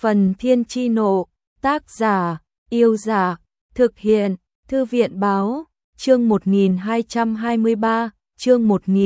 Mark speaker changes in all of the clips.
Speaker 1: Phần Thiên Chi Nộ, tác giả, Yêu Giả, thực hiện, Thư viện Báo, chương 1223, chương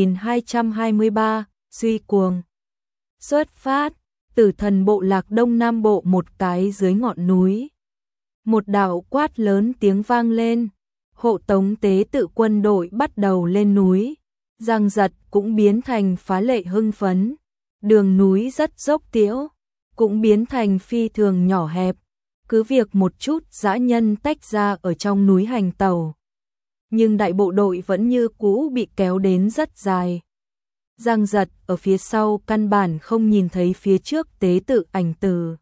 Speaker 1: 1223, Duy Cuồng. Xuất phát, Tử Thần bộ lạc Đông Nam Bộ một cái dưới ngọn núi. Một đạo quát lớn tiếng vang lên, hộ tống tế tự quân đội bắt đầu lên núi. Giang Giật cũng biến thành phá lệ hưng phấn, đường núi rất dốc tiễu, cũng biến thành phi thường nhỏ hẹp, cứ việc một chút dã nhân tách ra ở trong núi hành tàu. Nhưng đại bộ đội vẫn như cũ bị kéo đến rất dài. Giang Giật ở phía sau căn bản không nhìn thấy phía trước tế tự ảnh tử.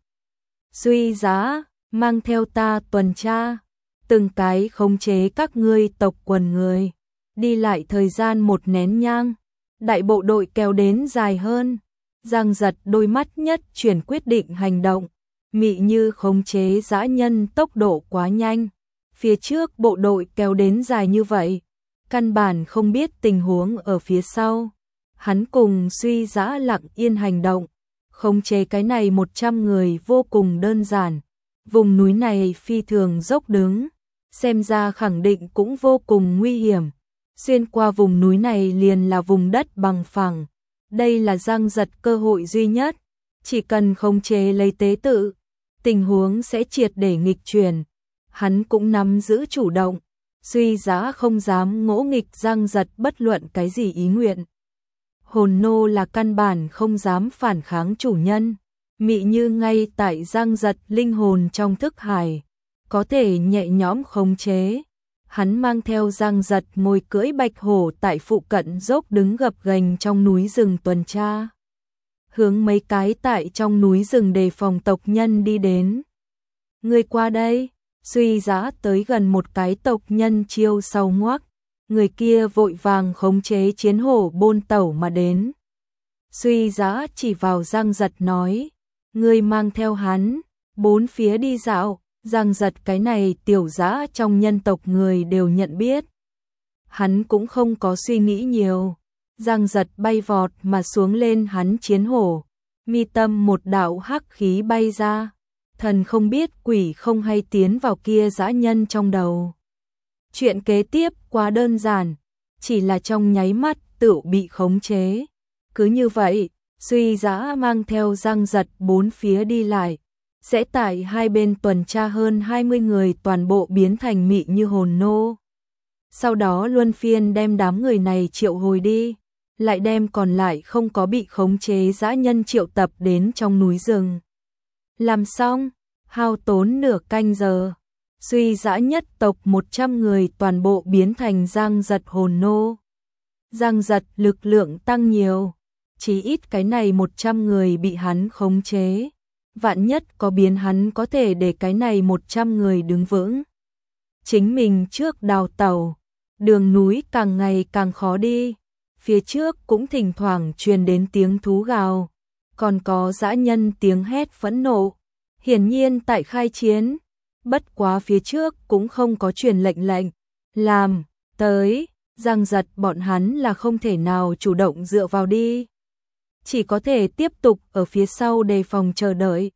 Speaker 1: Duy Giá, mang theo ta tuần tra, từng cái khống chế các ngươi tộc quần người. Đi lại thời gian một nén nhang, đại bộ đội kéo đến dài hơn. Giang Giật đôi mắt nhất chuyển quyết định hành động, mị như khống chế dã nhân tốc độ quá nhanh. Phía trước bộ đội kéo đến dài như vậy, căn bản không biết tình huống ở phía sau. Hắn cùng Duy Giá lặng yên hành động, khống chế cái này 100 người vô cùng đơn giản. Vùng núi này phi thường dốc đứng, xem ra khẳng định cũng vô cùng nguy hiểm. Xuyên qua vùng núi này liền là vùng đất bằng phẳng. Đây là Giang Giật cơ hội duy nhất, chỉ cần khống chế lấy tế tự, tình huống sẽ triệt để nghịch chuyển. Hắn cũng nắm giữ chủ động, Duy Giá không dám ngỗ nghịch Giang Giật bất luận cái gì ý nguyện. Hồn nô là căn bản không dám phản kháng chủ nhân, mị như ngay tại Giang Giật linh hồn trong thức hải, có thể nhẹ nhõm khống chế. Hắn mang theo Giang Giật ngồi cưỡi bạch hổ tại phụ cận dốc đứng gập ghềnh trong núi rừng tuần tra. Hướng mấy cái tại trong núi rừng đề phòng tộc nhân đi đến. Người qua đây, Duy Giá tới gần một cái tộc nhân chiêu sau ngoắc. Người kia vội vàng khống chế chiến hổ bôn tẩu mà đến. Duy Giá chỉ vào Giang Giật nói, người mang theo hắn, bốn phía đi dạo. Giang Giật cái này tiểu dã trong nhân tộc người đều nhận biết. Hắn cũng không có suy nghĩ nhiều. Giang Giật bay vọt mà xuống lên hắn chiến hổ. Mi tâm một đạo hắc khí bay ra. Thần không biết quỷ không hay tiến vào kia dã nhân trong đầu. Chuyện kế tiếp quá đơn giản. Chỉ là trong nháy mắt tự bị khống chế. Cứ như vậy, Duy Giá mang theo Giang Giật bốn phía đi lại. Sẽ tại hai bên tuần tra hơn 20 người toàn bộ biến thành mị như hồn nô. Sau đó luân phiên đem đám người này triệu hồi đi, lại đem còn lại không có bị khống chế dã nhân triệu tập đến trong núi rừng. Làm xong, hao tốn nửa canh giờ, Duy Dã nhất tộc 100 người toàn bộ biến thành Giang Giật hồn nô. Giang Giật lực lượng tăng nhiều, chỉ ít cái này 100 người bị hắn khống chế. Vạn nhất có biến hắn có thể để cái này 100 người đứng vững. Chính mình trước đào tàu, đường núi càng ngày càng khó đi, phía trước cũng thỉnh thoảng truyền đến tiếng thú gào, còn có dã nhân tiếng hét phẫn nộ, hiển nhiên tại khai chiến, bất quá phía trước cũng không có truyền lệnh làm, tới, Giang Giật bọn hắn là không thể nào chủ động dựa vào đi. Chỉ có thể tiếp tục ở phía sau đề phòng chờ đợi.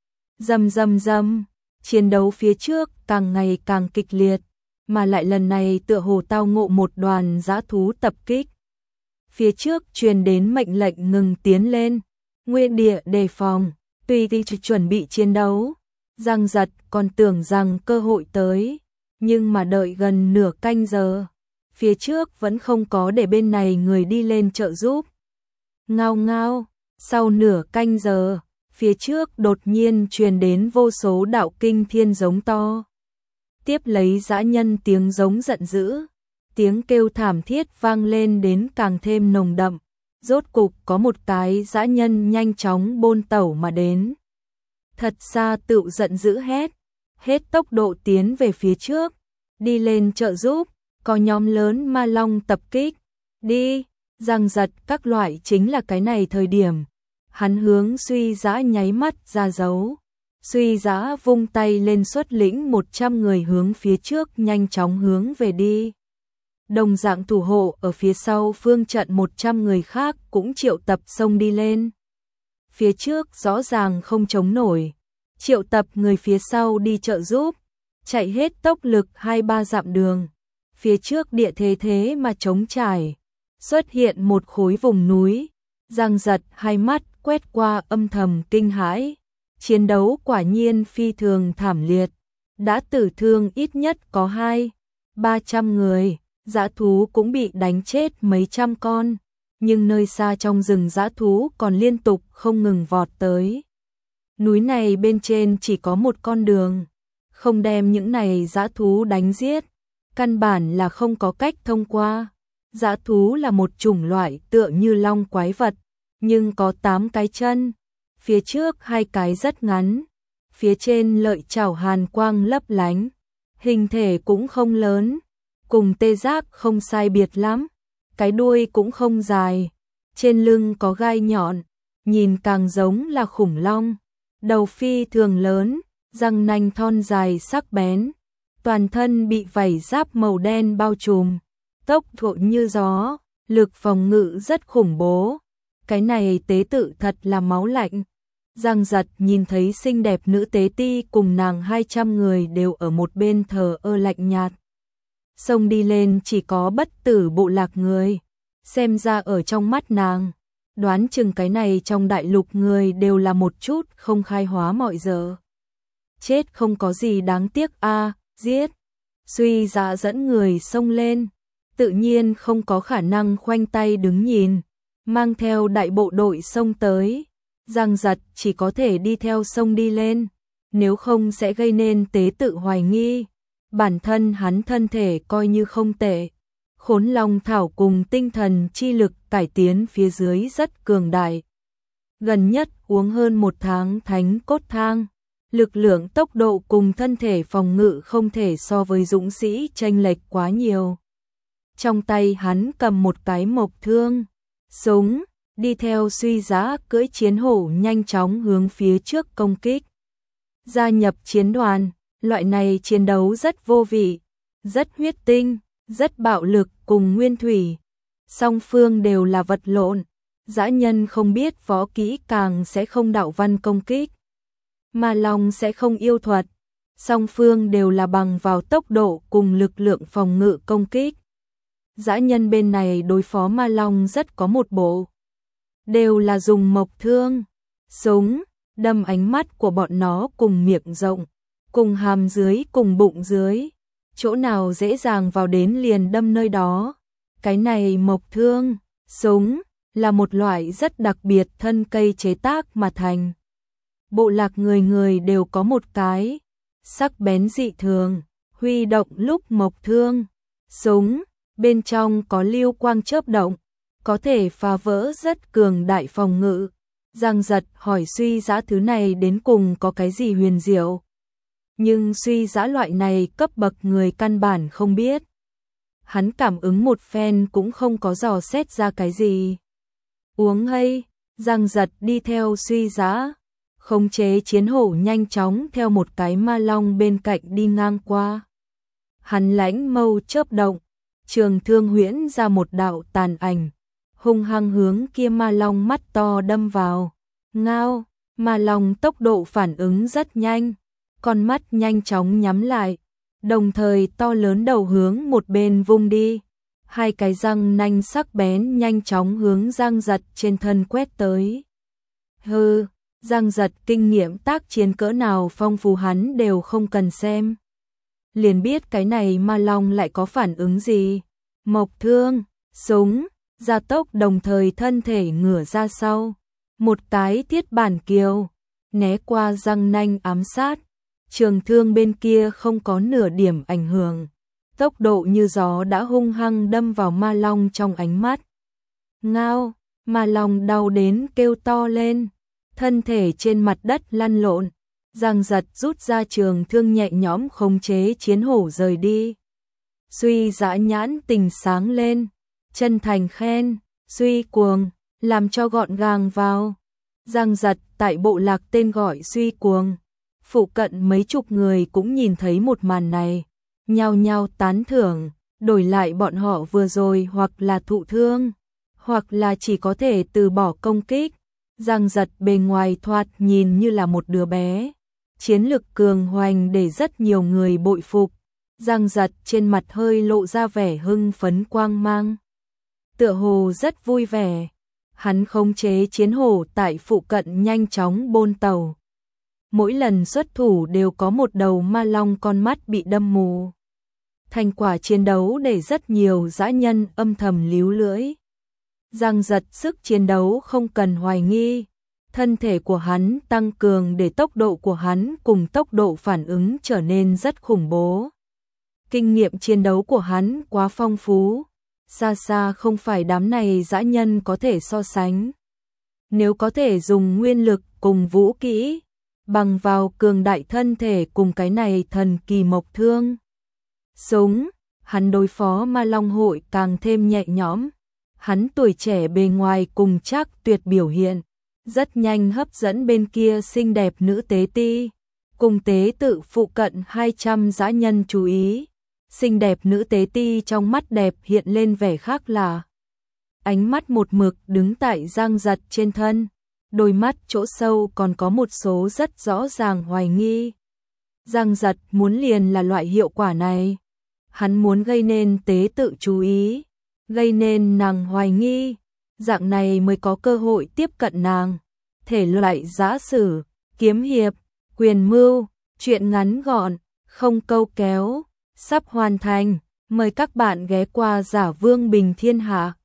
Speaker 1: Rầm rầm rầm, chiến đấu phía trước càng ngày càng kịch liệt, mà lại lần này tựa hồ tao ngộ một đoàn dã thú tập kích. Phía trước truyền đến mệnh lệnh ngừng tiến lên, nguyên địa đề phòng, tùy thì chuẩn bị chiến đấu. Giang Giật còn tưởng rằng cơ hội tới, nhưng mà đợi gần nửa canh giờ, phía trước vẫn không có để bên này người đi lên trợ giúp. Ngao ngao, sau nửa canh giờ, phía trước đột nhiên truyền đến vô số đạo kinh thiên giống to. Tiếp lấy dã nhân tiếng giống giận dữ, tiếng kêu thảm thiết vang lên đến càng thêm nồng đậm. Rốt cục có một cái dã nhân nhanh chóng bôn tẩu mà đến. Thật xa tựu giận dữ hét, hết tốc độ tiến về phía trước, đi lên trợ giúp, có nhóm lớn ma long tập kích, đi. Giang Giật các loại chính là cái này thời điểm. Hắn hướng Duy Giá nháy mắt ra dấu. Duy Giá vung tay lên xuất lĩnh 100 người hướng phía trước nhanh chóng hướng về đi. Đồng dạng thủ hộ ở phía sau phương trận 100 người khác cũng triệu tập xông đi lên. Phía trước rõ ràng không chống nổi. triệu tập người phía sau đi trợ giúp, chạy hết tốc lực 2-3 dặm đường. Phía trước địa thế thế mà trống trải, xuất hiện một khối vùng núi. Giang Giật hai mắt quét qua âm thầm kinh hãi. Chiến đấu quả nhiên phi thường thảm liệt, đã tử thương ít nhất có 200-300 người, dã thú cũng bị đánh chết mấy trăm con, nhưng nơi xa trong rừng dã thú còn liên tục không ngừng vọt tới. Núi này bên trên chỉ có một con đường, không đem những này dã thú đánh giết, căn bản là không có cách thông qua. Dã thú là một chủng loại tựa như long quái vật, nhưng có 8 cái chân, phía trước 2 cái rất ngắn, phía trên lợi chảo hàn quang lấp lánh, hình thể cũng không lớn, cùng tê giác không sai biệt lắm, cái đuôi cũng không dài, trên lưng có gai nhọn, nhìn càng giống là khủng long, đầu phi thường lớn, răng nanh thon dài sắc bén, toàn thân bị vảy giáp màu đen bao trùm, tốc độ như gió, lực phòng ngự rất khủng bố. Cái này tế tự thật là máu lạnh. Giang Giật nhìn thấy xinh đẹp nữ tế ti cùng nàng 200 người đều ở một bên thờ ơ lạnh nhạt. Xông đi lên chỉ có bất tử bộ lạc người. Xem ra ở trong mắt nàng, đoán chừng cái này trong đại lục người đều là một chút không khai hóa mọi giờ. Chết không có gì đáng tiếc a, giết. Suy Dạ dẫn người xông lên, tự nhiên không có khả năng khoanh tay đứng nhìn, mang theo đại bộ đội xông tới. Giang Giật chỉ có thể đi theo sông đi lên, nếu không sẽ gây nên tế tự hoài nghi. Bản thân hắn thân thể coi như không tệ, Khốn Long thảo cùng tinh thần chi lực cải tiến phía dưới rất cường đại. Gần nhất uống hơn 1 tháng thánh cốt thang, lực lượng tốc độ cùng thân thể phòng ngự không thể so với dũng sĩ chênh lệch quá nhiều. Trong tay hắn cầm một cái mộc thương, súng, đi theo Suy Dạ cưỡi chiến hổ nhanh chóng hướng phía trước công kích. Gia nhập chiến đoàn, loại này chiến đấu rất vô vị, rất huyết tinh, rất bạo lực cùng nguyên thủy. Song phương đều là vật lộn, dã nhân không biết võ kỹ càng sẽ không đạo văn công kích. Ma Long sẽ không yêu thuật, song phương đều là bằng vào tốc độ cùng lực lượng phòng ngự công kích. Dã nhân bên này đối phó Ma Long rất có một bộ, đều là dùng mộc thương, súng, đâm ánh mắt của bọn nó cùng miệng rộng, cùng hàm dưới cùng bụng dưới, chỗ nào dễ dàng vào đến liền đâm nơi đó. Cái này mộc thương, súng, là một loại rất đặc biệt thân cây chế tác mà thành. Bộ lạc người người đều có một cái, sắc bén dị thường, huy động lúc mộc thương, súng, bên trong có lưu quang chớp động, có thể phá vỡ rất cường đại phòng ngự. Giang Giật hỏi Suy Dạ thứ này đến cùng có cái gì huyền diệu. Nhưng Suy Dạ loại này cấp bậc người căn bản không biết. Hắn cảm ứng một phen cũng không có dò xét ra cái gì. Uống hay, Giang Giật đi theo Suy Dạ, khống chế chiến hổ nhanh chóng theo một cái ma long bên cạnh đi ngang qua. Hắn lãnh mâu chớp động, trường thương huyễn ra một đạo tàn ảnh, hung hăng hướng kia ma long mắt to đâm vào. Ngao, ma long tốc độ phản ứng rất nhanh, con mắt nhanh chóng nhắm lại, đồng thời to lớn đầu hướng một bên vung đi. 2 cái răng nanh sắc bén nhanh chóng hướng Giang Giật trên thân quét tới. Hừ, Giang Giật kinh nghiệm tác chiến cỡ nào phong phú hắn đều không cần xem, liền biết cái này ma long lại có phản ứng gì. Mộc thương, súng, gia tốc đồng thời thân thể ngửa ra sau, một cái thiết bản kiều, né qua răng nanh ám sát. Trường thương bên kia không có nửa điểm ảnh hưởng, tốc độ như gió đã hung hăng đâm vào ma long trong ánh mắt. Ngao, ma long đau đến kêu to lên, thân thể trên mặt đất lăn lộn. Giang Giật rút ra trường thương nhẹ nhõm khống chế chiến hổ rời đi. Suy Dạ nhãn tình sáng lên, chân thành khen, Suy Cuồng, làm cho gọn gàng vào. Giang Giật tại bộ lạc tên gọi Suy Cuồng, phụ cận mấy chục người cũng nhìn thấy một màn này, nhao nhao tán thưởng, đổi lại bọn họ vừa rồi hoặc là thụ thương, hoặc là chỉ có thể từ bỏ công kích. Giang Giật bề ngoài thoạt nhìn như là một đứa bé, chiến lực cường hoành để rất nhiều người bội phục. Giang Giật trên mặt hơi lộ ra vẻ hưng phấn quang mang. Tựa hồ rất vui vẻ. Hắn khống chế chiến hổ tại phụ cận nhanh chóng bôn tàu. Mỗi lần xuất thủ đều có một đầu ma long con mắt bị đâm mù. Thành quả chiến đấu để rất nhiều dã nhân âm thầm líu lưỡi. Giang Giật sức chiến đấu không cần hoài nghi. Thân thể của hắn tăng cường để tốc độ của hắn cùng tốc độ phản ứng trở nên rất khủng bố. Kinh nghiệm chiến đấu của hắn quá phong phú, xa xa không phải đám này dã nhân có thể so sánh. Nếu có thể dùng nguyên lực cùng vũ kỹ, bằng vào cường đại thân thể cùng cái này thần kỳ mộc thương súng, hắn đối phó ma long hội càng thêm nhẹ nhõm. Hắn tuổi trẻ bề ngoài cùng chắc tuyệt biểu hiện, rất nhanh hấp dẫn bên kia xinh đẹp nữ tế ti, cùng tế tự phụ cận 200 dã nhân chú ý. Xinh đẹp nữ tế ti trong mắt đẹp hiện lên vẻ khác lạ. Ánh mắt một mực đứng tại Giang Giật trên thân, đôi mắt chỗ sâu còn có một số rất rõ ràng hoài nghi. Giang Giật muốn liền là loại hiệu quả này. Hắn muốn gây nên tế tự chú ý, gây nên nàng hoài nghi, dạng này mới có cơ hội tiếp cận nàng. Thể loại giã sử, kiếm hiệp, quyền mưu, truyện ngắn gọn, không câu kéo, sắp hoàn thành. Mời các bạn ghé qua Giả Vương Bình Thiên Hạ.